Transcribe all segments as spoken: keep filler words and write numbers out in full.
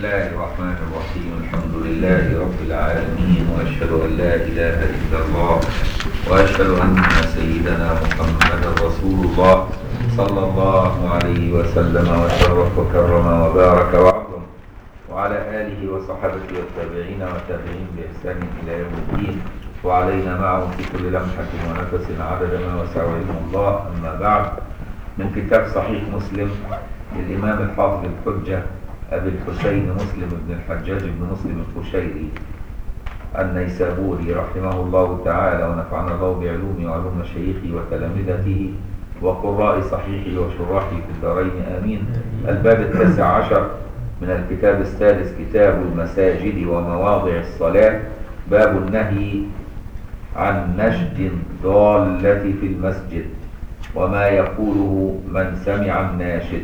الله الرحمن الرحيم. الحمد لله رب العالمين، وأشهد أن لا إله إلا الله، وأشهد أن سيدنا محمدا رسول الله صلى الله عليه وسلم وشرف وكرم وبارك وعظم، وعلى آله وصحبه والتابعين والتابعين بإحسان إلى يوم الدين، وعلينا معهم في كل لمحة ونفس عدد ما وسع علم الله. أما بعد، من كتاب صحيح مسلم للإمام الحافظ الحجة أبي الحسين مسلم بن الحجاج بن مسلم القشيري النيسابوري رحمه الله تعالى، ونفعنا الله بعلومه وعلوم مشايخه وتلامذته وقراء صحيحه وشراحه في الدارين آمين. الباب التاسع عشر من الكتاب السادس، كتاب المساجد ومواضع الصلاة. باب النهي عن نشد الضالة في المسجد وما يقوله من سمع الناشد.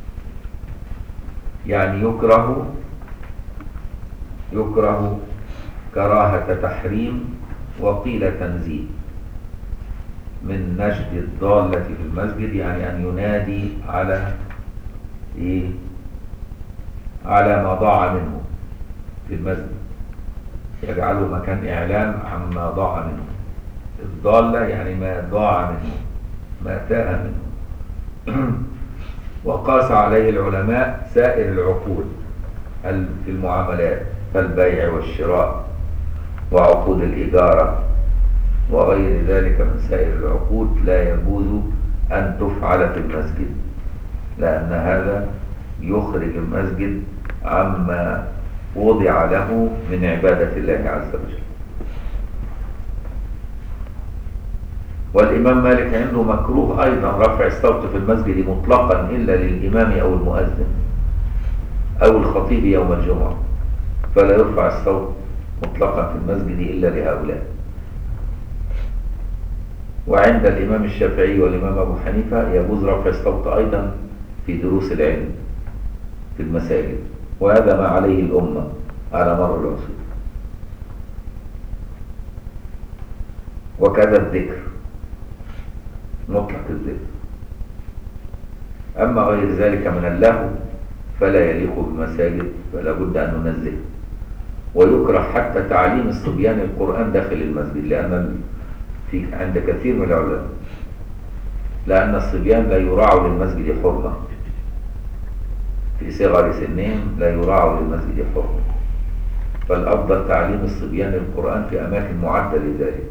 يعني يكره يكره كراهة تحريم وقيل تنزيه من نشد الضالة في المسجد، يعني أن ينادي على إيه؟ على ما ضاع منه في المسجد، يجعله مكان إعلام عما ضاع منه. الضالة يعني ما ضاع منه، ما تاه منه. وقاس عليه العلماء سائر العقود في المعاملات كالبيع والشراء وعقود الإجارة وغير ذلك من سائر العقود، لا يجوز أن تفعل في المسجد، لأن هذا يخرج المسجد عما وضع له من عبادة الله عز وجل. والإمام مالك عنده مكروه أيضا رفع الصوت في المسجد مطلقا إلا للإمام أو المؤذن أو الخطيب يوم الجمعة، فلا يرفع الصوت مطلقا في المسجد إلا لهؤلاء. وعند الإمام الشافعي والإمام أبو حنيفة يجوز رفع الصوت أيضا في دروس العلم في المساجد، وهذا ما عليه الأمة على مر العصور. وكذا الذكر، مطلق الذكر. أما غير ذلك من اللهو فلا يليق بالمساجد، فلا بد أن ننزه. ويكره حتى تعليم الصبيان القرآن داخل المسجد، لأن في عند كثير من العلماء لأن الصبيان لا يراعوا للمسجد حرمة، في صغر سنهم لا يراعوا للمسجد حرمة، فالأفضل تعليم الصبيان القرآن في أماكن معدة لذلك،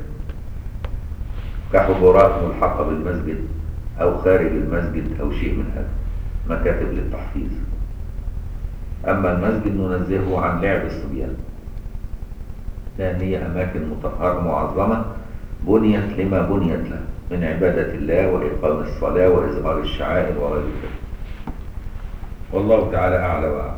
كحضورات ملحقة بالمسجد أو خارج المسجد أو شيء من هذا، مكاتب للتحفيظ. أما المسجد ننزهه عن لعب الصبيان، لأن هي أماكن مطهرة معظمة بنيت لما بنيت له من عبادة الله وإقام الصلاة وإظهار الشعائر وغير ذلك. والله تعالى أعلى وأعلم.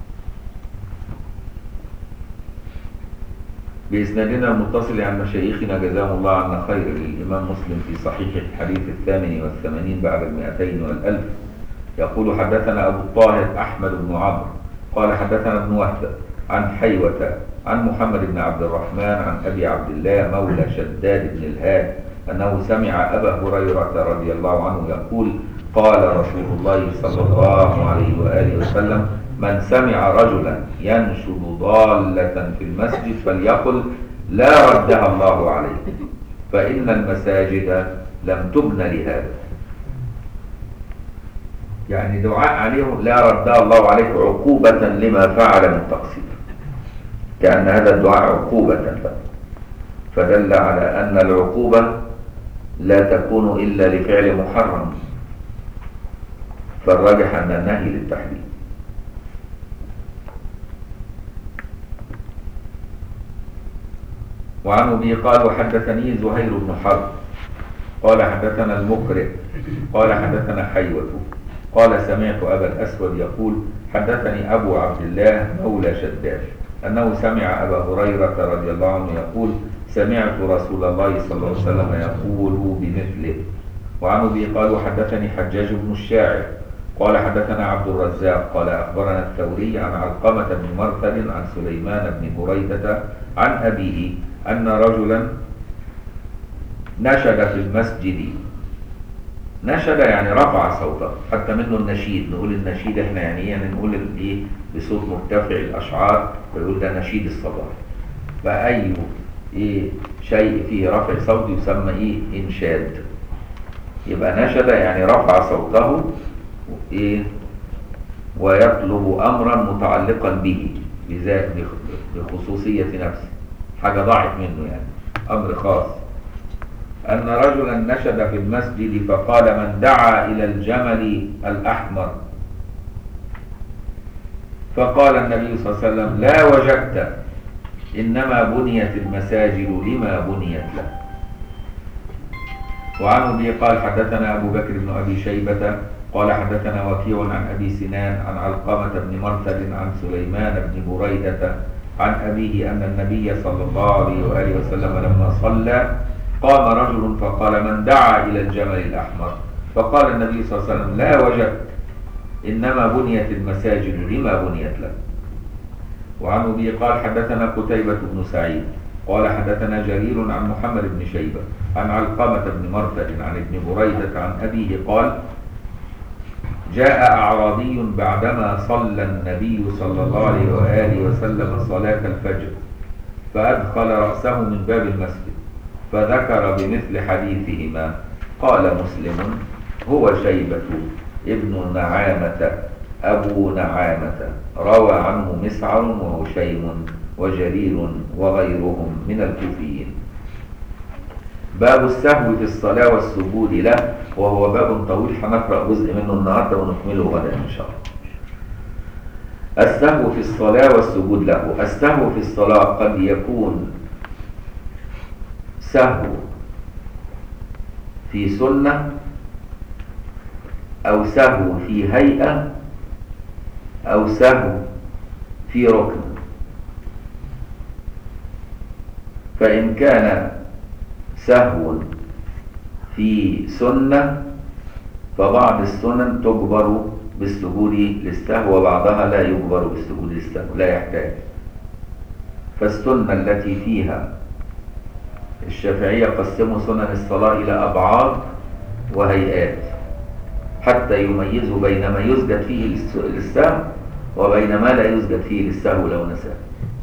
بإسنادنا المتصل عن مشايخنا جزاهم الله عنا خير للإمام مسلم في صحيح الحديث الثامن والثمانين بعد المئتين والألف، يقول: حدثنا أبو الطاهر أحمد بن عمرو قال حدثنا ابن وهب عن حيوة عن محمد بن عبد الرحمن عن أبي عبد الله مولى شداد بن الهاد أنه سمع أبا هريرة رضي الله عنه يقول: قال رسول الله صلى الله عليه وآله وسلم: من سمع رجلا ينشد ضالة في المسجد فليقل: لا ردها الله عليه، فإن المساجد لم تبن لهذا. يعني دعاء عليه لا ردها الله عليك عقوبة لما فعل من تقصير، كأن هذا الدعاء عقوبة له، فدل على أن العقوبة لا تكون إلا لفعل محرم، فالراجح أن النهي للتحريم. وعن أبي قال: وحدثني زهير بن حرب قال حدثنا المقرئ قال حدثنا حيوة قال: سمعت أبا الأسود يقول: حدثني أبو عبد الله مولى شداد أنه سمع أبا هريرة رضي الله عنه يقول: سمعت رسول الله صلى الله عليه وسلم يقول بمثله. وعن أبي قال: وحدثني حجاج بن الشاعر قال حدثنا عبد الرزاق قال أخبرنا الثوري عن علقمة بن مرثد عن سليمان بن بريدة عن أبيه أن رجلا نشد في المسجد. نشد يعني رفع صوته، حتى منه النشيد، نقول النشيد احنا يعني يعني نقول الايه بصوت مرتفع الأشعار، ويقول ده نشيد الصباح. فأي إيه شيء فيه رفع صوت يسمى إيه إنشاد. يبقى نشد يعني رفع صوته إيه ويطلب أمرا متعلقا به بذات بخصوصية نفسه، حاجة ضاعت منه يعني، أمر خاص. أن رجلا نشد في المسجد فقال من دعا إلى الجمل الأحمر، فقال النبي صلى الله عليه وسلم لا وجدت، إنما بنيت المساجد لما بنيت له. وعن أبي قال حدثنا أبو بكر بن أبي شيبة قال حدثنا وكيع عن أبي سنان عن علقمة بن مرثد عن سليمان بن بريدة عن أبيه أن النبي صلى الله عليه وآله وسلم لما صلى قام رجل فقال من دعا إلى الجمل الأحمر، فقال النبي صلى الله عليه وسلم لا وجدت، إنما بنيت المساجد لما بنيت له. وعن أبي قال حدثنا قتيبة بن سعيد قال حدثنا جرير عن محمد بن شيبة عن علقمة بن مرثد عن ابن بريدة عن أبيه قال جاء أعرابي بعدما صلى النبي صلى الله عليه وآله وسلم صلاة الفجر فأدخل رأسه من باب المسجد فذكر بمثل حديثهما. قال مسلم هو شيبة ابن نعامة أبو نعامة، روى عنه مسعر وهشيم وجرير وغيرهم من الكوفيين. باب السهو في الصلاة والسجود له، وهو باب طويل هنقرأ جزء منه النهارده ونكمله غدا إن شاء الله. السهو في الصلاة والسجود له. السهو في الصلاة قد يكون سهو في سنة أو سهو في هيئة أو سهو في ركن. فإن كان سهو في سنة فبعض السنن تجبر بالسجود للسهو وبعضها لا يجبر بالسجود للسهو، لا يحتاج. فالسنة التي فيها الشافعية قسموا سنن الصلاة إلى أبعاد وهيئات حتى يميزوا بين ما يسجد فيه للسهو وبين ما لا يسجد فيه للسهو لو نساه.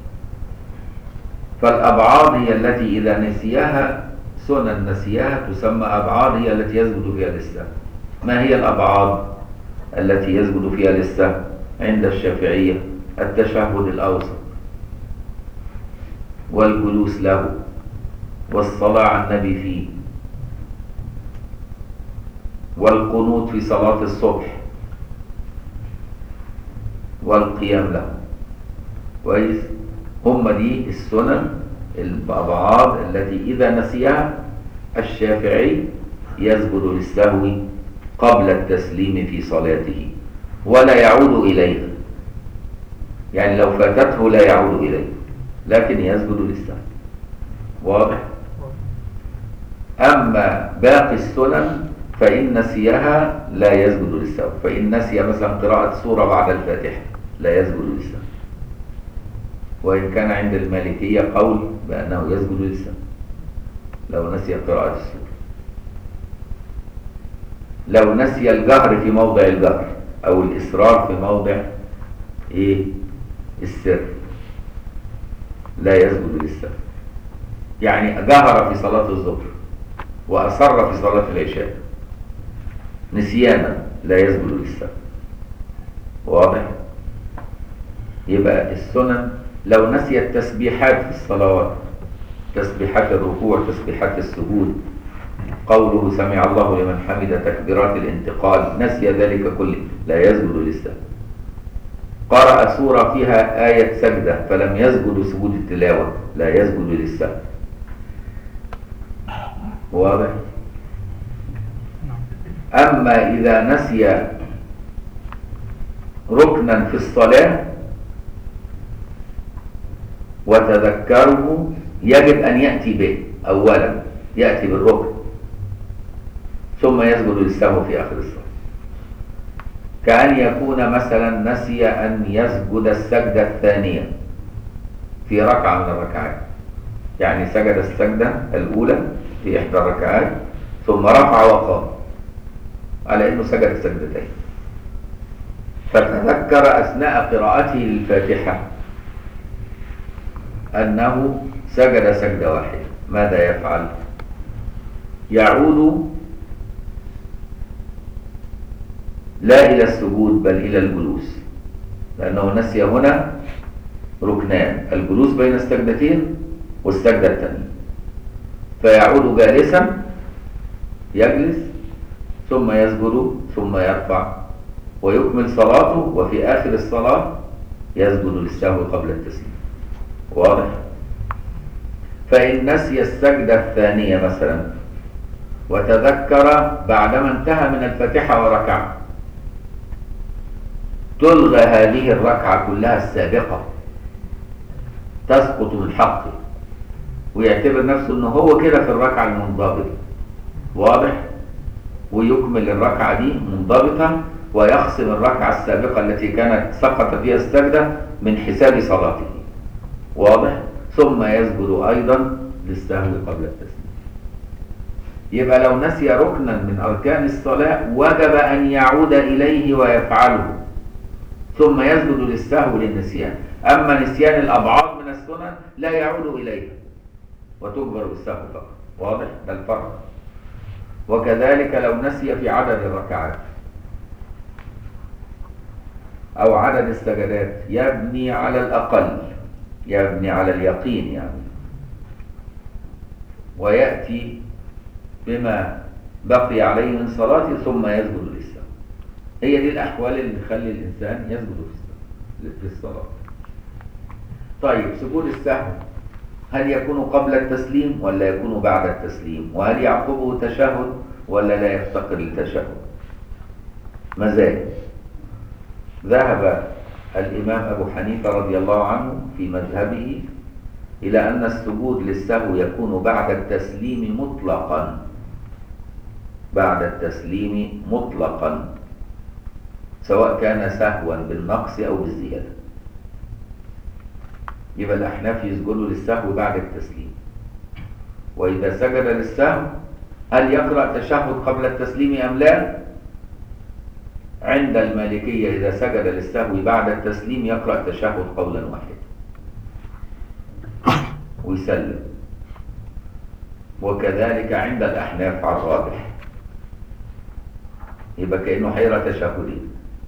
فالأبعاد هي التي إذا نسيها سنن نسيها تسمى أبعاد، هي التي يسجد فيها للسهو. ما هي الأبعاد التي يسجد فيها للسهو عند الشافعية؟ التشهد الأوسط والجلوس له والصلاة على النبي فيه والقنوت في صلاة الصبح والقيام له. كويس؟ هم دي السنن الأبعاد التي إذا نسيها الشافعي يسجد للسهو قبل التسليم في صلاته ولا يعود إليها. يعني لو فاتته لا يعود إليه لكن يسجد للسهو. واضح؟ أما باقي السنن فإن نسيها لا يسجد للسهو. فإن نسي مثلا قراءة سورة بعد الفاتحة لا يسجد للسهو، وإن كان عند المالكية قول بأنه يسجد للسهو لو نسي قراءة السورة. لو نسي الجهر في موضع الجهر أو الإسرار في موضع إيه السر لا يسجد للسهو. يعني جهر في صلاة الظهر وأسر في صلاة العشاء نسيانا لا يسجد للسهو. واضح؟ يبقى السنن لو نسي التسبيحات في الصلوات، تسبيحات الركوع، تسبيحات السجود، قوله سمع الله لمن حمد، تكبيرات الانتقال، نسي ذلك كله لا يسجد للسهو. قرأ سورة فيها آية سجدة فلم يسجد سجود التلاوة لا يسجد للسهو. واضح؟ أما إذا نسي ركنا في الصلاة وتذكره يجب أن يأتي به أولا، يأتي بالركن ثم يسجد للسهو في آخر الصلاة. كأن يكون مثلا نسي أن يسجد السجدة الثانية في ركعة من الركعات، يعني سجد السجدة الأولى في إحدى الركعات ثم رفع وقام على أنه سجد السجدتين، فتذكر أثناء قراءته للفاتحة أنه سجد سجدة واحدة، ماذا يفعل؟ يعود لا إلى السجود بل إلى الجلوس، لأنه نسي هنا ركنان، الجلوس بين السجدتين والسجدة الثانية، فيعود جالسا يجلس ثم يسجد ثم يرفع ويكمل صلاته، وفي آخر الصلاة يسجد للسهو قبل التسليم. واضح؟ فإن نسي السجدة الثانية مثلا وتذكر بعدما انتهى من الفاتحة وركع، تلغى هذه الركعة كلها السابقة، تسقط من حقه، ويعتبر نفسه انه هو كده في الركعة المنضبطة. واضح؟ ويكمل الركعة دي منضبطة، ويخصم الركعة السابقة التي كانت سقط فيها السجدة من حساب صلاته. واضح؟ ثم يسجد أيضا للسهو قبل التسليم. يبقى لو نسي ركنا من أركان الصلاة وجب أن يعود إليه ويفعله، ثم يسجد للسهو للنسيان. أما نسيان الأبعاد من السنن لا يعود إليها وتجبر بالسهو فقط. واضح؟ ده الفرق. وكذلك لو نسي في عدد الركعات أو عدد السجدات، يبني على الأقل، يبني على اليقين يعني، ويأتي بما بقي عليه من صلاته ثم يسجد للسهو. هي دي الأحوال اللي تخلي الإنسان يسجد في الصلاة. طيب، سجود السهو هل يكون قبل التسليم ولا يكون بعد التسليم؟ وهل يعقبه تشهد ولا لا يفتقر للتشهد؟ مزاج. ذهب الإمام أبو حنيفة رضي الله عنه في مذهبه إلى أن السجود للسهو يكون بعد التسليم مطلقا، بعد التسليم مطلقا، سواء كان سهوا بالنقص أو بالزيادة. يبقى الأحناف يسجدوا للسهو بعد التسليم. وإذا سجد للسهو هل يقرأ تشهد قبل التسليم أم لا؟ عند المالكية إذا سجد للسهو بعد التسليم يقرأ تشهد قولا واحدا ويسلم، وكذلك عند الأحناف على الراجح، يبقى كأنه هيقرأ تشهدين.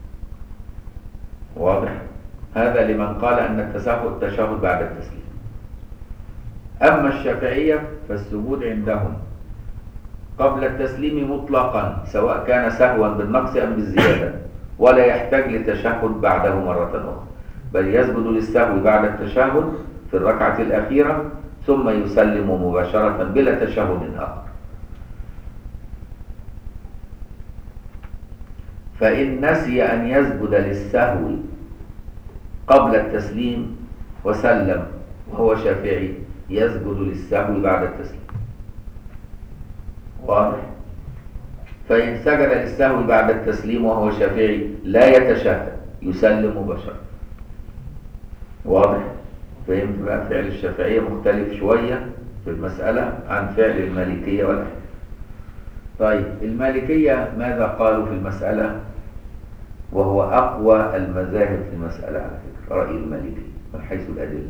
واضح؟ هذا لمن قال أن التشهد التشهد بعد التسليم. أما الشافعية فالسجود عندهم قبل التسليم مطلقا، سواء كان سهوا بالنقص أم بالزيادة، ولا يحتاج لتشهد بعده مرة أخرى، بل يسجد للسهو بعد التشهد في الركعة الأخيرة ثم يسلم مباشرة بلا تشهد آخر. فإن نسي أن يسجد للسهو قبل التسليم وسلم وهو شافعي يسجد للسهو بعد التسليم. واضح؟ فإن سجد للسهو بعد التسليم وهو شافعي لا يتشهد، يسلم مباشرة. واضح؟ فهمت بقى؟ فعل الشافعية مختلف شوية في المسألة عن فعل المالكية والأحناف. طيب، المالكية ماذا قالوا في المسألة؟ وهو أقوى المذاهب في المسألة على فكرة، رأي المالكية من حيث الأدلة.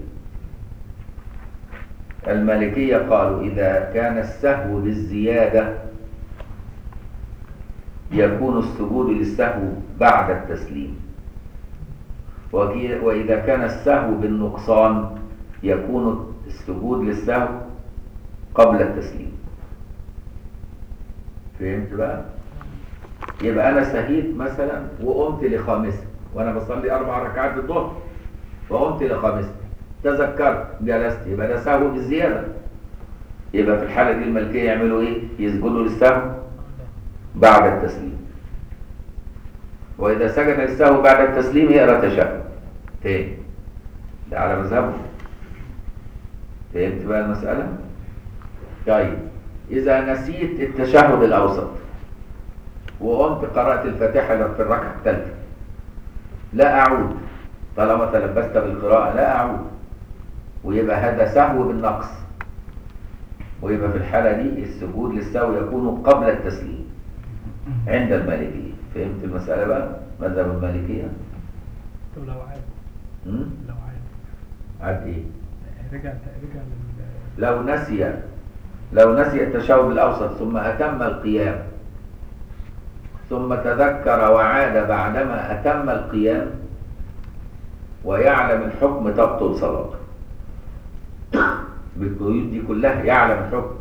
المالكية قالوا إذا كان السهو بالزيادة يكون السجود للسهو بعد التسليم، وإذا كان السهو بالنقصان يكون السجود للسهو قبل التسليم. فهمت بقى؟ يبقى أنا سهيت مثلا وقمت لخامسة وأنا بصلي أربع ركعات الظهر، وقمت لخامسة تذكرت جلست، يبقى ده سهو بالزيادة. يبقى في الحالة دي المالكية يعملوا إيه؟ يسجدوا للسهو بعد التسليم. وإذا سجد للسهو بعد التسليم يقرأ تشهد تاني، ده على مذهبه. فهمت بقى المسألة؟ طيب، إذا نسيت التشهد الأوسط وقمت قرأت الفاتحة في الركعة الثالثة، لا أعود، طالما تلبست بالقراءة لا أعود، ويبقى هذا سهو بالنقص، ويبقى في الحالة دي السجود للسهو يكون قبل التسليم عند المالكية. فهمت المسألة بقى؟ مذهب المالكية. طب لو عاد م? لو عاد عاد ايه؟ رجع رجع لل لو نسي لو نسي التشهد الأوسط ثم أتم القيام ثم تذكر وعاد بعدما أتم القيام ويعلم الحكم تبطل صلاته. بالقيود دي كلها يعلم الحكم.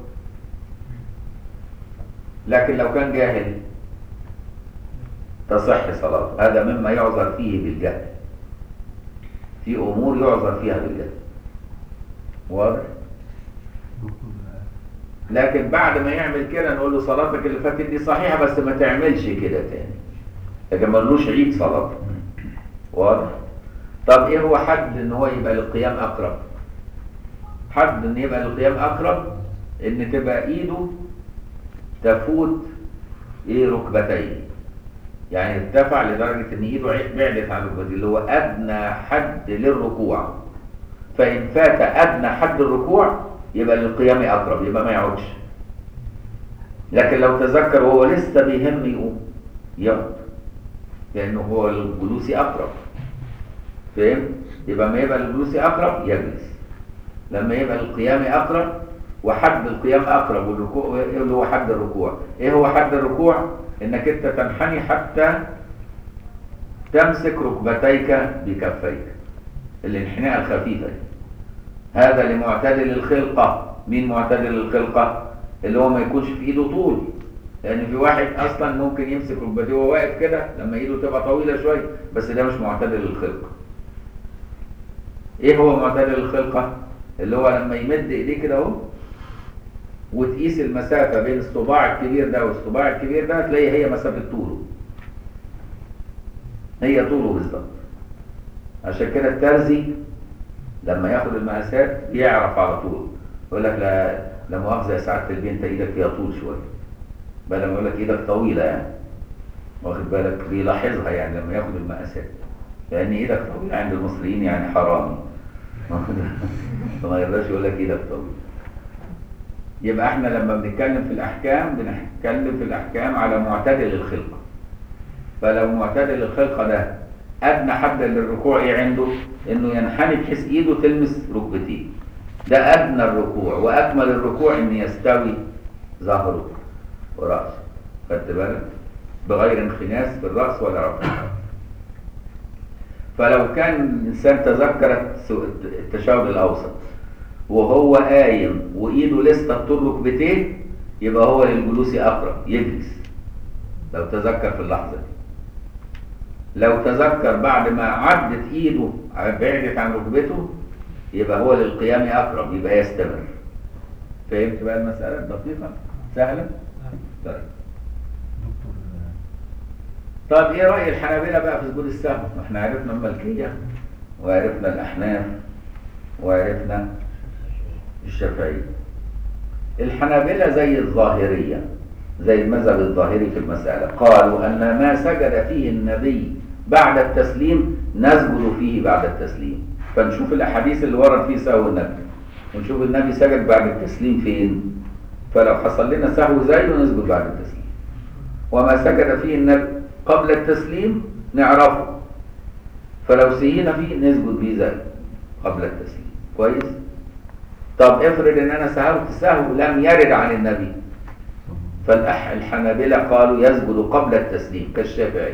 لكن لو كان جاهل تصح صلاته. هذا مما يعذر فيه بالجهل. في أمور يعذر فيها بالجهل. واضح؟ لكن بعد ما يعمل كده نقول له صلاتك اللي فاتت دي صحيحة بس ما تعملش كده تاني. لكن ما نقولوش عيد صلاته. واضح؟ طب ايه هو حد ان هو يبقى للقيام اقرب؟ حد ان يبقى للقيام اقرب ان تبقى ايده تفوت ايه ركبتيه. يعني ارتفع لدرجة ان ايده بعدت عن ركبتيه اللي هو ادنى حد للركوع. فان فات ادنى حد الركوع يبقى للقيام اقرب، يبقى ما يقعدش. لكن لو تذكر وهو لسه بيهم يقوم يقعد لانه هو الجلوس اقرب. فهم؟ يبقى ما يبقى الجلوس اقرب يجلس. لما يبقى القيام اقرب وحد القيام اقرب والركوع اللي هو حد الركوع. ايه هو حد الركوع؟ انك انت تنحني حتى تمسك ركبتيك بكفيك. الانحناء الخفيفه دي. هذا لمعتدل الخلقه. مين معتدل الخلقه؟ اللي هو ما يكونش في ايده طول. لان في واحد اصلا ممكن يمسك ركبتيه وهو واقف كده لما ايده تبقى طويله شويه، بس ده مش معتدل الخلقه. ايه هو معتدل الخلقه؟ اللي هو لما يمد ايديه كده اهو وتقيس المسافه بين الصباع الكبير ده والصباع الكبير ده تلاقي هي مسافه طوله. هي طوله بالظبط. عشان كده الترزي لما ياخد المقاسات يعرف على طول. يقول لك لا لا مؤاخذه يا سعاده البيه انت ايدك فيها طول شويه. بل لما يقول لك ايدك طويله يعني واخد بالك بيلاحظها يعني لما ياخد المقاسات. لان ايدك طويله عند المصريين يعني حرامي. فما يرضاش يقول لك ايدك طويله. يبقى احنا لما بنتكلم في الاحكام بنتكلم في الاحكام على معتدل الخلقه. فلو معتدل الخلقه ده ادنى حد للركوع ايه عنده؟ انه ينحني بحيث ايده تلمس ركبتيه. ده ادنى الركوع. واكمل الركوع ان يستوي ظهره وراسه. خدت بالك؟ بغير انخناس في الراس ولا رفع. فلو كان الانسان تذكر التشهد الاوسط وهو قايم وايده لسه طول ركبتيه يبقى هو للجلوس اقرب يجلس. لو تذكر في اللحظه دي. لو تذكر بعد ما عدت ايده بعدت عن ركبته يبقى هو للقيام اقرب يبقى يستمر. فهمت بقى المساله دقيقه سهله؟ طيب. طب ايه راي الحنابلة بقى في سجود السهو؟ احنا عرفنا المالكيه وعرفنا الاحناف وعرفنا الشافعيه. الحنابلة زي الظاهريه زي المذهب الظاهري في المساله. قالوا ان ما سجد فيه النبي بعد التسليم نسجد فيه بعد التسليم. فنشوف الاحاديث اللي ورد فيه سهو النبي ونشوف النبي سجد بعد التسليم فين. فلو حصل لنا سهو زيه نسجد بعد التسليم. وما سجد فيه النبي قبل التسليم نعرفه. فلو سهينا فيه نسجد بيه زيه قبل التسليم. كويس؟ طب افرض ان انا سهوت سهو لم يرد عن النبي. فالحنابلة قالوا يسجد قبل التسليم كالشافعي.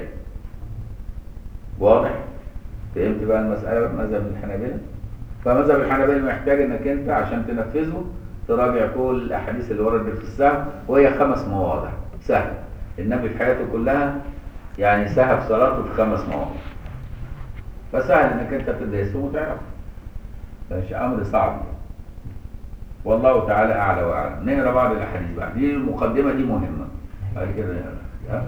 واضح؟ فهمت بقى المسألة مذهب الحنابلة؟ فمذهب الحنابلة محتاج انك انت عشان تنفذه تراجع كل الاحاديث اللي وردت في السهو وهي خمس مواضع. سهل. النبي في حياته كلها يعني سهى في صلاته في خمس مواضع. فسهل انك انت تدرسه وتعرفه. مش امر صعب. والله تعالى اعلى واعلم. نقرا بعض الاحاديث بقى. دي المقدمه دي مهمه. بعد كده نقرا.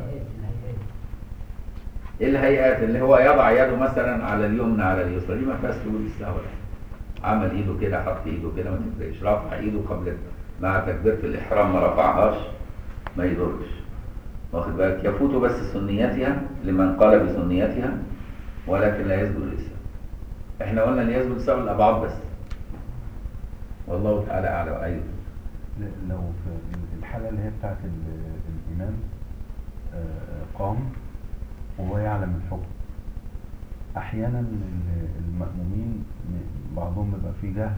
الهيئات اللي هو يضع يده مثلا على اليمنى على اليسرى دي ما فيهاش سجود السهو. عمل ايده كده حط ايده كده ما تفرقش. رفع ايده قبل مع تكبيره الاحرام ما رفعهاش ما يضرش. واخد بالك؟ يفوت بس سنيتها لمن قال بسنيتها ولكن لا يسجد للسهو. احنا قلنا اللي يسجد للسهو الابعاد بس. والله تعالى اعلم. ايوه. لو في الحاله اللي هي بتاعت الامام قام وهو يعلم الحكم احيانا ال- المأمومين م- بعضهم بيبقى فيه جهل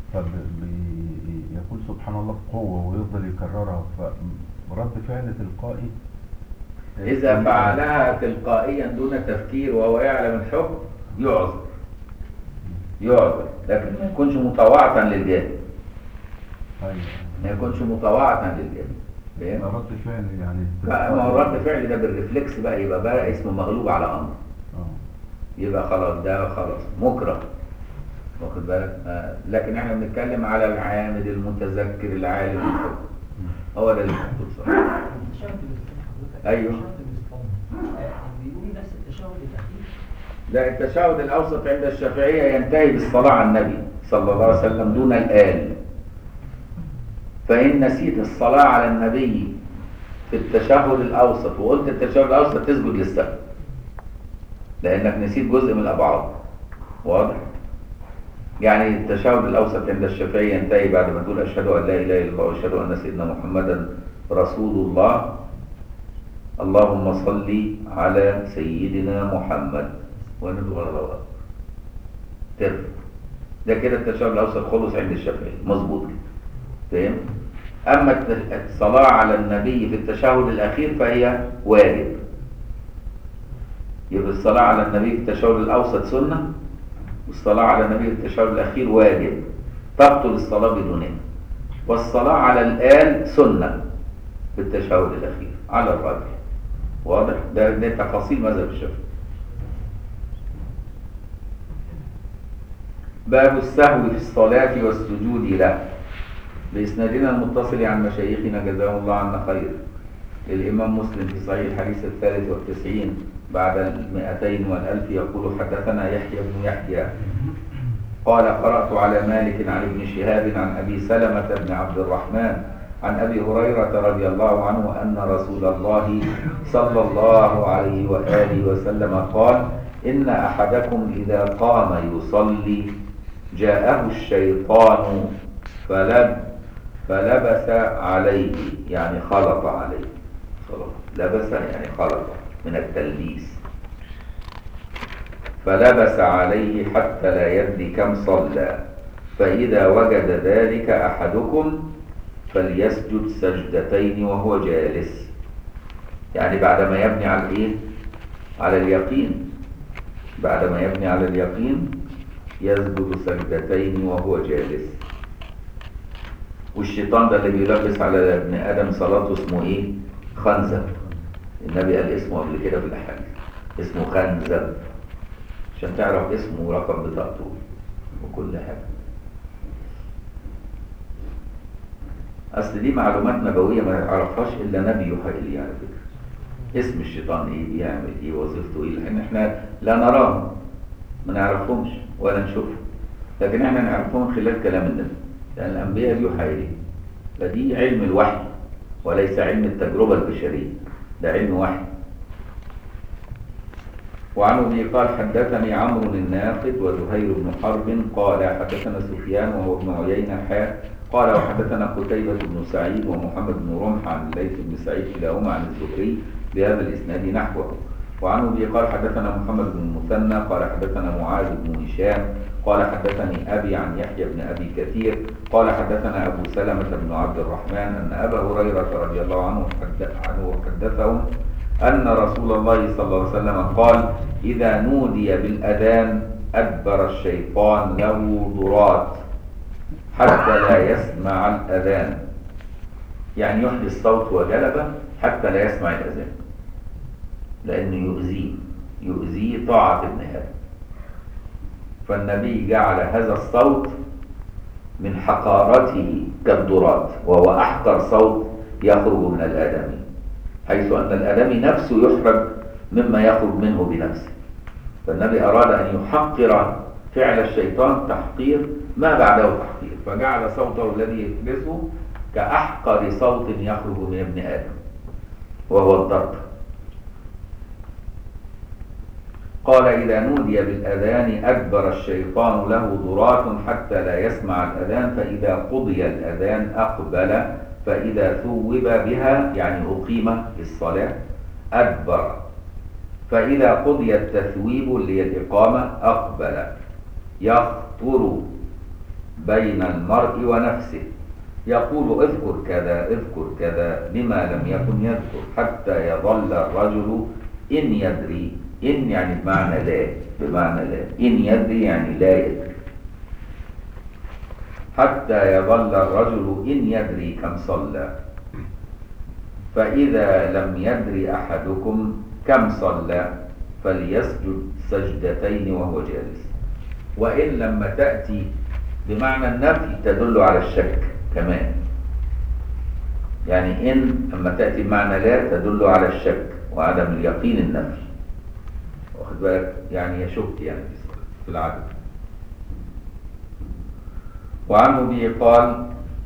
فبيقول سبحان الله بقوة ويفضل يكررها فرد فعل تلقائي. إذا فعلها تلقائيا دون تفكير وهو يعلم الحكم يعذر يعذر لكن ما يكونش مطوعة للجانب ايوه ما يكونش مطوعة للجانب فاهم؟ ده رد فعل يعني بقى ما هو الرد فعل ده بالرفلكس بقى يبقى بقى اسمه مغلوب على أمر اه يبقى خلاص ده خلاص مكره واخد بالك آه. لكن احنا بنتكلم على العامل المتذكر العالم الحكم هو ده اللي محدود صح التشهد الاستمام حضرتك أيوه. التشهد الاستمام بيقول نفس التشهد الاخير. لا التشهد الأوسط عند الشافعية ينتهي بالصلاة على النبي صلى الله عليه وسلم دون الآل فإن نسيت الصلاة على النبي في التشهد الأوسط وقلت التشهد الأوسط تسجد للسهو لأنك نسيت جزء من الأبعاد واضح؟ يعني التشهد الأوسط عند الشافعية ينتهي بعد ما تقول أشهد أن لا إله إلا الله وأشهد أن سيدنا محمدا رسول الله اللهم صل على سيدنا محمد ونبغى الله ترفع ده كده التشهد الأوسط خلص عند الشافعي مظبوط كده فاهم؟ أما الت- الصلاة على النبي في التشهد الأخير فهي واجب يبقى الصلاة على النبي في التشهد الأوسط سنة والصلاة على النبي في التشهد الأخير واجب تبطل الصلاة بدونها والصلاة على الآل سنة في التشهد الأخير على الراجح واضح؟ ده, ده تفاصيل مذهب الشافعي باب السهو في الصلاة والسجود له بإسنادنا المتصل عن مشايخنا جزاهم الله عنا خير للإمام مسلم في صحيح الحديث الثالث والتسعين بعد المئتين والألف يقول حدثنا يحيى بن يحيى قال قرأت على مالك عن ابن شهاب عن أبي سلمة بن عبد الرحمن عن أبي هريرة رضي الله عنه أن رسول الله صلى الله عليه وآله وسلم قال إن أحدكم إذا قام يصلي جاءه الشيطان فلب فلبس عليه يعني خلط عليه خلط. لبس يعني خلط من التلبيس فلبس عليه حتى لا يدري كم صلى فإذا وجد ذلك أحدكم فليسجد سجدتين وهو جالس يعني بعدما يبني على الايه على اليقين بعدما يبني على اليقين يسجد سجدتين وهو جالس والشيطان ده اللي بيلبس على ابن آدم صلاته اسمه ايه خنزب النبي قال اسمه قبل كده في الأحاديث اسمه خنزب عشان تعرف اسمه ورقم بطاقته وكل حاجة أصل دي معلومات نبوية ما يعرفهاش إلا نبي يوحى إليه على فكرة اسم الشيطان إيه بيعمل إيه وظيفته إيه لأن إحنا لا نراهم ما نعرفهمش ولا نشوفهم لكن إحنا نعرفهم خلال كلام النبي لأن الأنبياء بيوحى إليه فدي علم الوحي وليس علم التجربة البشرية ده علم وحي وعن أبي قال حدثني عمرو الناقد وزهير بن حرب قال حدثنا سفيان وهو ابن عيينة حاء قال وحدثنا قتيبة بن سعيد ومحمد بن رمح عن الليث بن سعيد كلاهما عن الزهري بهذا الإسناد نحوه وعن أبي قال حدثنا محمد بن المثنى قال حدثنا معاذ بن هشام قال حدثني أبي عن يحيى بن أبي كثير قال حدثنا أبو سلمة بن عبد الرحمن أن أبا هريرة رضي الله عنه عنه حدثهم أن رسول الله صلى الله عليه وسلم قال إذا نودي بالأذان أدبر الشيطان له ضرات حتى لا يسمع الأذان يعني يحدث صوت وجلبة حتى لا يسمع الأذان لأنه يؤذيه يؤذيه طاعة ابن آدم فالنبي جعل هذا الصوت من حقارته كالضرات وهو أحقر صوت يخرج من الآدمي حيث أن الآدمي نفسه يحرج مما يخرج منه بنفسه فالنبي أراد أن يحقر فعل الشيطان تحقير ما بعده تحقير فجعل صوته الذي يحدثه كأحقر صوت يخرج من ابن آدم وهو الضرب قال إذا نودي بالأذان أدبر الشيطان له ضرات حتى لا يسمع الأذان فإذا قضي الأذان أقبل فإذا ثوب بها يعني أقيم الصلاة أدبر فإذا قضي التثويب اللي هي الإقامة أقبل يخطر بين المرء ونفسه يقول اذكر كذا اذكر كذا بما لم يكن يذكر حتى يظل الرجل إن يدري، إن يعني بمعنى لا، بمعنى لا، إن يدري يعني لا يدري، حتى يظل الرجل إن يدري كم صلى. فإذا لم يدري أحدكم كم صلى فليسجد سجدتين وهو جالس. وإن لما تأتي بمعنى النفي تدل على الشك كمان، يعني إن لما تأتي بمعنى لا تدل على الشك وعدم اليقين النفي، واخد بالك؟ يعني يشك يعني في العدد. وعنه به قال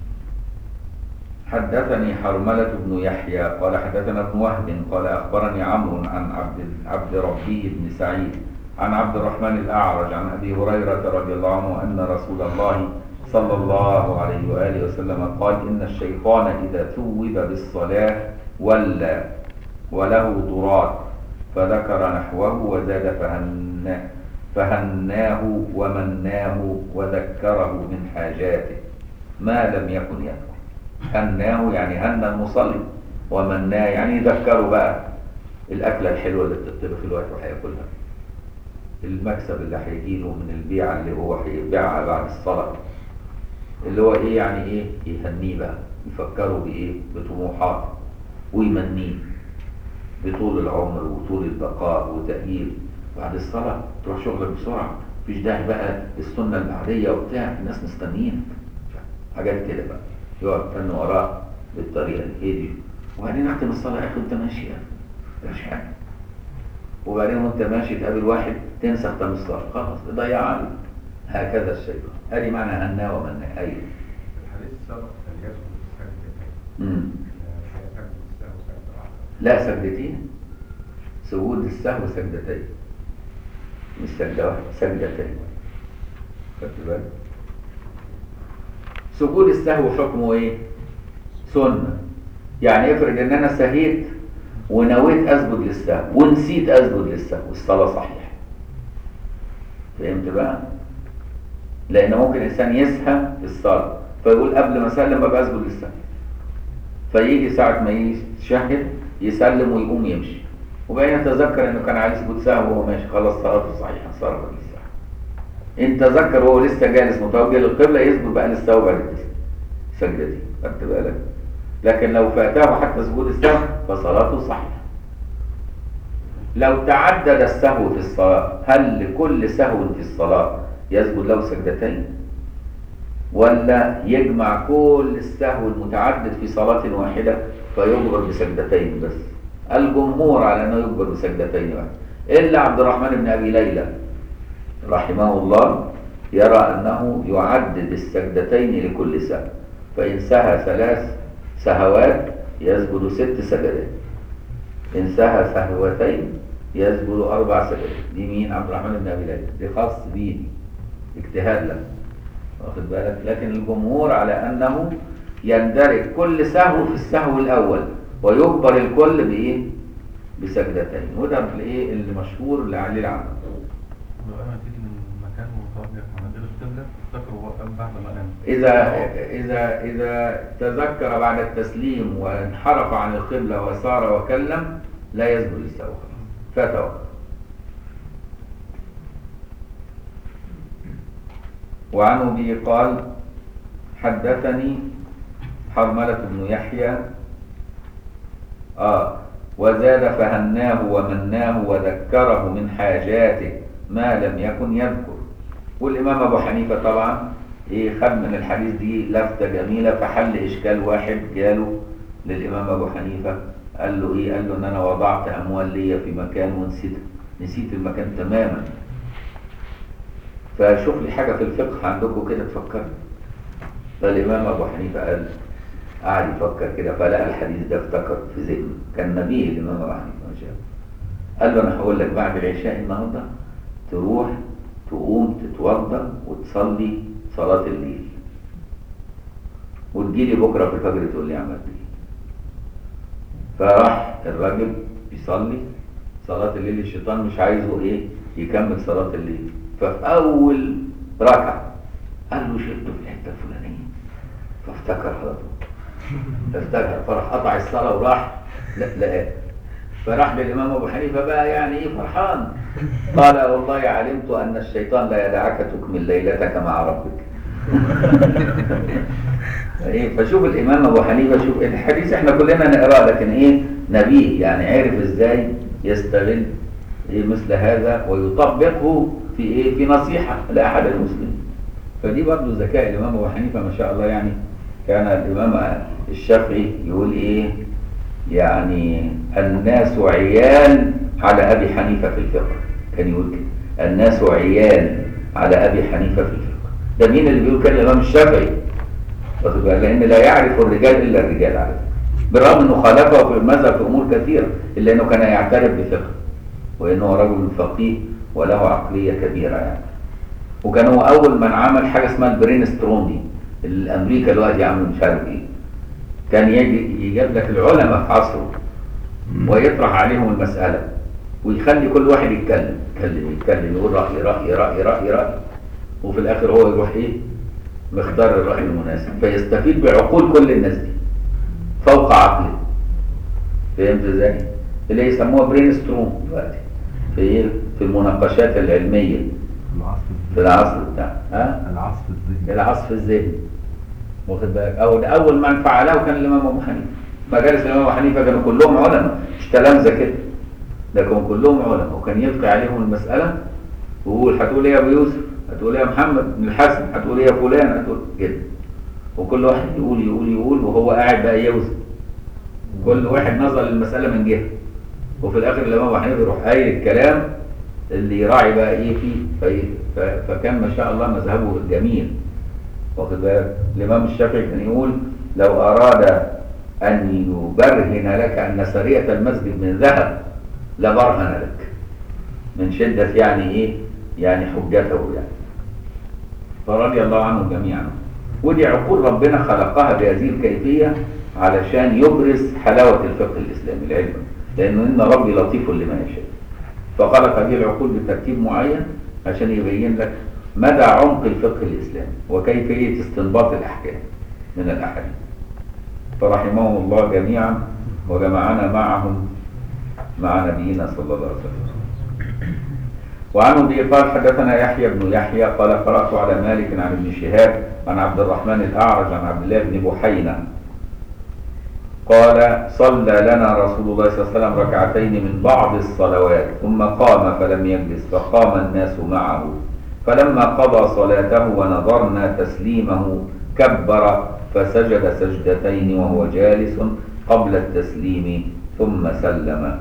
حدثني حرملة بن يحيى قال حدثنا ابن وهب قال أخبرني عمرو عن عبد عبد ربه بن سعيد عن عبد الرحمن الأعرج عن أبي هريرة رضي الله عنه أن رسول الله صلى الله عليه وآله وسلم قال إن الشيطان إذا ثوب بالصلاة ولى وله ضرات، فذكر نحوه وزاد فهناه فهناه ومناه وذكره من حاجاته ما لم يكن يذكر. هناه يعني هنى المصلي، ومناه يعني ذكره بقى الأكلة الحلوة اللي بتطبخ في الوقت وهياكلها، المكسب اللي هيجيله من البيعة اللي هو هيبيعها بعد الصلاة، اللي هو ايه يعني ايه يهنيه بقى، يفكروا بايه بطموحات ويمنيه بطول العمر وطول البقاء وتأهيل بعد الصلاة تروح شغلك بسرعة، مفيش داعي بقى السنة البعدية وبتاع، الناس مستنيين حاجات كده بقى، يقعد يستنى وراه بالطريقة دي دي وبعدين اختم الصلاة يا اخي وانت ماشي يعني مفيش حاجة، وبعدين وانت ماشي تقابل واحد تنسى ختم الصلاة خلاص تضيع عليك. هكذا الشيطان، هذه معنى هناه ومناه. ايوه الحديث السابق كان يسجد السجدتين. امم سجد السهو سجدة واحدة. لا سجدتين، سجود السهو سجدتين مش سجدة واحدة، سجدتين. خدت بالك؟ سجود السهو حكمه ايه؟ سنة. يعني افرض ان انا سهيت ونويت اسجد للسهو ونسيت اسجد للسهو والصلاة صحيحة. فهمت بقى؟ لان ممكن الانسان يسهى في الصلاة فيقول قبل ما اسلم ابقى اسجد للسهو، فيجي ساعة ما يشهد يسلم ويقوم يمشي، وبعدين يتذكر انه كان عايز يسجد سهو وهو ماشي، خلاص صلاته صحيحة صرف للسهو. ان تذكر وهو لسه جالس متوجه للقبلة يسجد بقى للسهو بعد السجدة دي. خدت بالك؟ لكن لو فاته حتى سجود السهو فصلاته صحيحة. لو تعدد السهو في الصلاة هل لكل سهو في الصلاة يسجد له سجدتين؟ ولا يجمع كل السهو المتعدد في صلاة واحدة فيجبر بسجدتين بس؟ الجمهور على أنه يجبر بسجدتين واحد، إلا عبد الرحمن بن أبي ليلى رحمه الله يرى أنه يعدد السجدتين لكل سهو، فإن سهى ثلاث سهوات يسجد ست سجدات، إن سهى سهوتين يسجد أربع سجدات. دي مين؟ عبد الرحمن بن أبي ليلى، دي خاص بيه اجتهاد له، واخد بالك؟ لكن الجمهور على أنه يندرج كل سهو في السهو الأول ويكبر الكل بإيه؟ بسجدتين. وده الإيه اللي مشهور اللي عليه العمل. لما تيجي من مكان متوجه من غير القبلة تفتكر هو قام بعد ما قام. إذا إذا إذا تذكر بعد التسليم وانحرف عن القبلة وسار وكلم لا يسجد للسهو، فات وقت. وعنه به قال حدثني حرملة بن يحيى آه وزاد فهناه ومناه وذكره من حاجاته ما لم يكن يذكر. والإمام أبو حنيفة طبعا إيه خد من الحديث دي لفتة جميلة فحل إشكال واحد جاله للإمام أبو حنيفة، قال له إيه؟ قال له إن أنا وضعت أموال ليا في مكان ونسيت نسيت المكان تماما، فشوف لي حاجة في الفقه عندكم كده تفكر. فالإمام أبو حنيفة قال قعد يفكر كده فلقى الحديث ده افتكر في ذهنه، كان نبيه الإمام أبو حنيفة ما شاء الله. قال له أنا هقول لك بعد العشاء النهارده تروح تقوم تتوضا وتصلي صلاة الليل وتجيلي بكرة في الفجر تقول لي عملت ايه. فراح الراجل يصلي صلاة الليل الشيطان مش عايزه ايه يكمل صلاة الليل. ففي اول ركعة قال له شفته في الحتة الفلانية، فافتكر على طول افتكر فراح قطع الصلاة وراح لا لا فراح للإمام أبو حنيفة بقى يعني ايه فرحان، قال والله علمت أن الشيطان لا يدعك تكمل ليلتك مع ربك. ايه فشوف الإمام أبو حنيفة، شوف الحديث احنا كلنا نقرأ لكن ايه نبيه يعني عرف ازاي يستغل إيه مثل هذا ويطبقه في ايه في نصيحة لأحد المسلمين. فدي برضه ذكاء الإمام أبو حنيفة ما شاء الله. يعني كان الإمام الشافعي يقول ايه يعني الناس عيال على أبي حنيفة في الفقه، كان يقول كده الناس عيال على أبي حنيفة في الفقه. ده مين اللي بيقول كده؟ الإمام الشافعي، لأن لا يعرف الرجال إلا الرجال على فكرة، بالرغم أنه خالفه في المذهب في أمور كثيرة إلا أنه كان يعترف بفقه وأنه رجل فقيه وله عقلية كبيرة يعني. وكان هو أول من عمل حاجة اسمها البرين ستروم دي اللي أمريكا دلوقتي عملوا مش عارف إيه، كان يجي يجيب لك العلماء في عصره ويطرح عليهم المسألة ويخلي كل واحد يتكلم يتكلم يتكلم يقول رأي رأي رأي رأي رأي وفي الآخر هو يروح إيه مختار الرأي المناسب، فيستفيد بعقول كل الناس دي فوق عقله. فهمت ازاي؟ اللي يسموها برين ستروم دلوقتي في في المناقشات العلمية في العصر بتاع ها العصف الذهني العصف الذهني، واخد بالك؟ أو أول من فعله كان الإمام أبو حنيفة. مجالس الإمام أبو حنيفة كانوا كلهم علماء مش تلامذة كده، ده كانوا كلهم علماء وكان يلقي عليهم المسألة ويقول هتقول إيه يا أبو يوسف؟ هتقول إيه يا محمد بن الحسن؟ هتقول إيه يا فلان؟ هتقول كده، وكل واحد يقول يقول يقول وهو قاعد بقى يوزن، كل واحد نظر للمسألة من جهة، وفي الآخر الإمام أبو حنيفة يروح قايل الكلام اللي يراعي بقى إيه فيه. فكان ما شاء الله مذهبه جميل، واخد بالك؟ الإمام الشافعي كان يقول لو أراد أن يبرهن لك أن سرية المسجد من ذهب لبرهن لك من شدة يعني إيه يعني حجته يعني. فرضي الله عنهم جميعا. ودي عقول ربنا خلقها بهذه الكيفية علشان يبرز حلاوة الفقه الإسلامي العلمي، لأنه إن ربي لطيف لما يشاء، فخلق هذه العقول بترتيب معين عشان يبين لك مدى عمق الفقه الإسلامي وكيفية استنباط الأحكام من الأحاديث. فرحمهم الله جميعا وجمعنا معهم مع نبينا صلى الله عليه وسلم. وعنه به قال حدثنا يحيى بن يحيى قال قرأت على مالك عن ابن شهاب عن عبد الرحمن الأعرج عن عبد الله بن بحينة قال صلى لنا رسول الله صلى الله عليه وسلم ركعتين من بعض الصلوات ثم قام فلم يجلس فقام الناس معه، فلما قضى صلاته ونظرنا تسليمه كبر فسجد سجدتين وهو جالس قبل التسليم ثم سلم.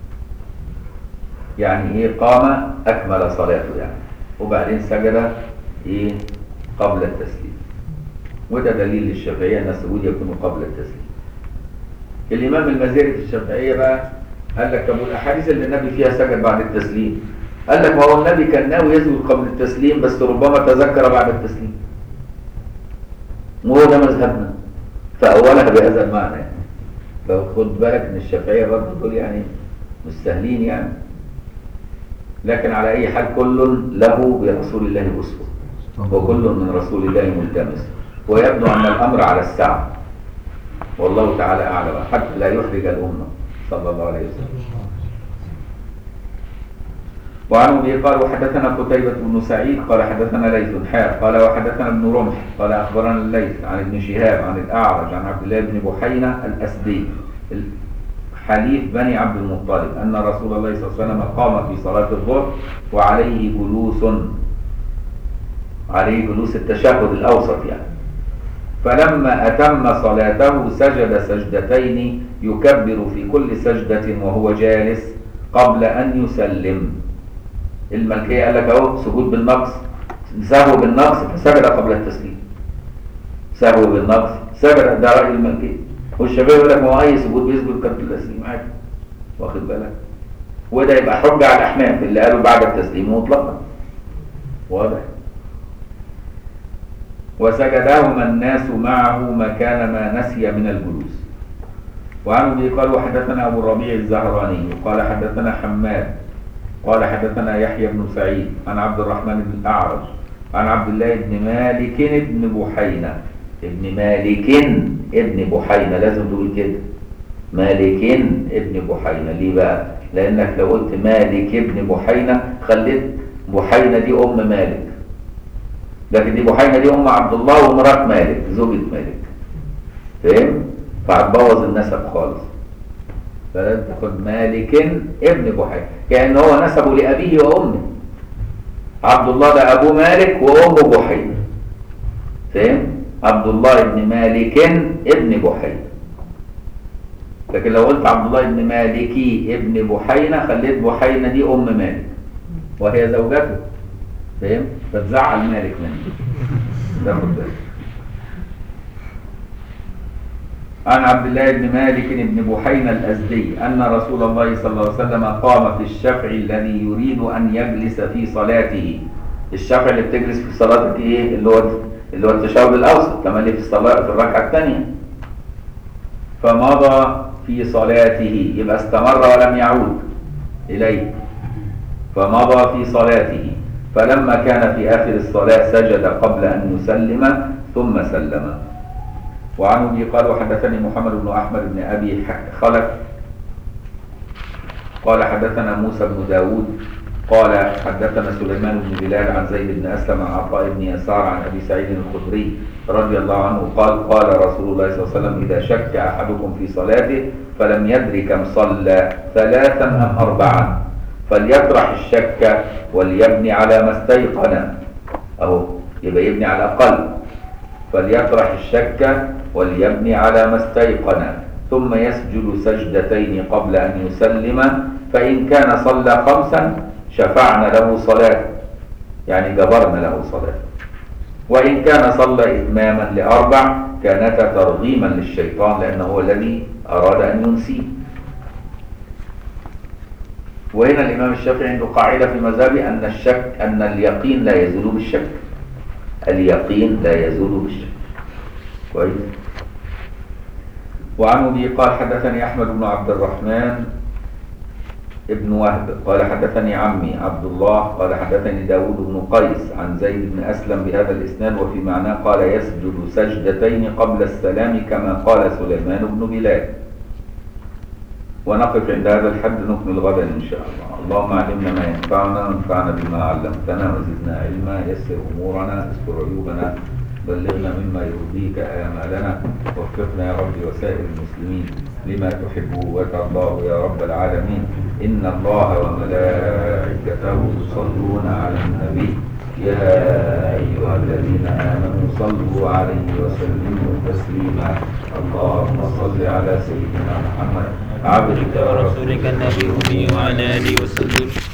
يعني ايه قام اكمل صلاته يعني وبعدين سجد ايه قبل التسليم. وده دليل للشافعية ان السجود يكون قبل التسليم. الامام المازري في الشافعية بقى قال لك طب والاحاديث اللي النبي فيها سجد بعد التسليم، قال لك ما هو النبي كان ناوي يسجد قبل التسليم بس ربما تذكر بعد التسليم، وهو ده مذهبنا فاولها بهذا المعنى يعني. فخد بالك ان الشافعية برضه دول يعني مش سهلين يعني، لكن على اي حال كل له برسول الله اسوه وكل من رسول الله ملتمس، ويبدو ان الامر على السعه والله تعالى اعلم حتى لا يحرج الامه صلى الله عليه وسلم. وعنه به قال وحدثنا قتيبة بن سعيد قال حدثنا ليث حاء قال وحدثنا ابن رمح قال اخبرنا الليث عن ابن شهاب عن الاعرج عن عبد الله بن بحينة الاسدي حليف بني عبد المطلب ان رسول الله صلى الله عليه وسلم قام في صلاة الظهر وعليه جلوس، عليه جلوس التشهد الاوسط يعني، فلما اتم صلاته سجد سجدتين يكبر في كل سجدة وهو جالس قبل ان يسلم. الملكية قال لك اهو سجود بالنقص سهو بالنقص فسجد قبل التسليم، سهو بالنقص سجد، ده رأي الملكية. والشباب يقول لك ما هو اي سجود بيسجد قبل التسليم عادي، واخد بالك؟ وده يبقى حجة على الاحناف اللي قالوا بعد التسليم مطلقا، واضح؟ وسجدهما الناس معه مكان ما نسي من الجلوس. وعن ابي قال وحدثنا ابو الربيع الزهراني قال حدثنا حماد قال حدثنا يحيى بن سعيد عن عبد الرحمن بن الاعرج عن عبد الله بن مالك بن بحينة ابن مالك ابن بحينة، لازم تقول كده مالك ابن بحينة. ليه بقى؟ لانك لو قلت مالك ابن بحينة خليت بحينة دي ام مالك، لكن دي بحينة دي ام عبد الله ومرات مالك زوجة مالك، فاهم؟ فهتبوظ النسب خالص. فلازم تاخد مالك ابن بحينة كأن هو نسبه لأبيه وأمه. عبد الله ده أبو مالك وأمه بحينة، فاهم؟ عبد الله ابن مالك ابن بحينة. لكن لو قلت عبد الله ابن مالكي ابن بحينة خليت بحينة دي أم مالك وهي زوجته، فاهم؟ فتزعل مالك منه. تاخد بالك. عن عبد الله بن مالك بن بحينة الأزدي أن رسول الله صلى الله عليه وسلم قام في الشفع الذي يريد أن يجلس في صلاته. الشفع اللي بتجلس في صلاتك إيه؟ اللي هو اللي هو التشهد الأوسط كما اللي في الصلاة في الركعة الثانية. فمضى في صلاته، يبقى استمر ولم يعود إليه. فمضى في صلاته فلما كان في آخر الصلاة سجد قبل أن يسلم ثم سلم. وعن ابي قال وحدثني محمد بن احمد بن ابي خلف قال حدثنا موسى بن داود قال حدثنا سليمان بن بلال عن زيد بن اسلم عن عطاء بن يسار عن ابي سعيد الخدري رضي الله عنه قال قال رسول الله صلى الله عليه وسلم اذا شك احدكم في صلاته فلم يدري كم صلى ثلاثا ام اربعا فليطرح الشك وليبني على ما استيقن، اهو يبقى يبني على الاقل. فليطرح الشك وليبني على ما استيقن ثم يسجد سجدتين قبل أن يسلم، فإن كان صلى خمسا شفعنا له صلاة، يعني جبرنا له صلاة. وإن كان صلى إتماما لأربع كانتا ترغيما للشيطان لأنه هو الذي أراد أن ينسيه. وهنا الإمام الشافعي عنده قاعدة في مذهبه أن الشك أن اليقين لا يزول بالشك. اليقين لا يزول بالشك. كويس. وعن ابي قال حدثني احمد بن عبد الرحمن ابن وهب قال حدثني عمي عبد الله قال حدثني داود بن قيس عن زيد بن اسلم بهذا الاسناد وفي معناه قال يسجد سجدتين قبل السلام كما قال سليمان بن بلال. ونقف عند هذا الحد نكمل غدا ان شاء الله. اللهم علمنا ما ينفعنا وانفعنا بما علمتنا وزدنا علما، يسر امورنا، استر عيوبنا، بلغنا مما يرضيك آمالنا، وفقنا يا رب وسائر المسلمين لما تحبه وترضاه يا رب العالمين. إن الله وملائكته يصلون على النبي يا أيها الذين آمنوا صلوا عليه وسلموا تسليما. اللهم صل على سيدنا محمد عبدك ورسولك النبي وعلى آله وسلم.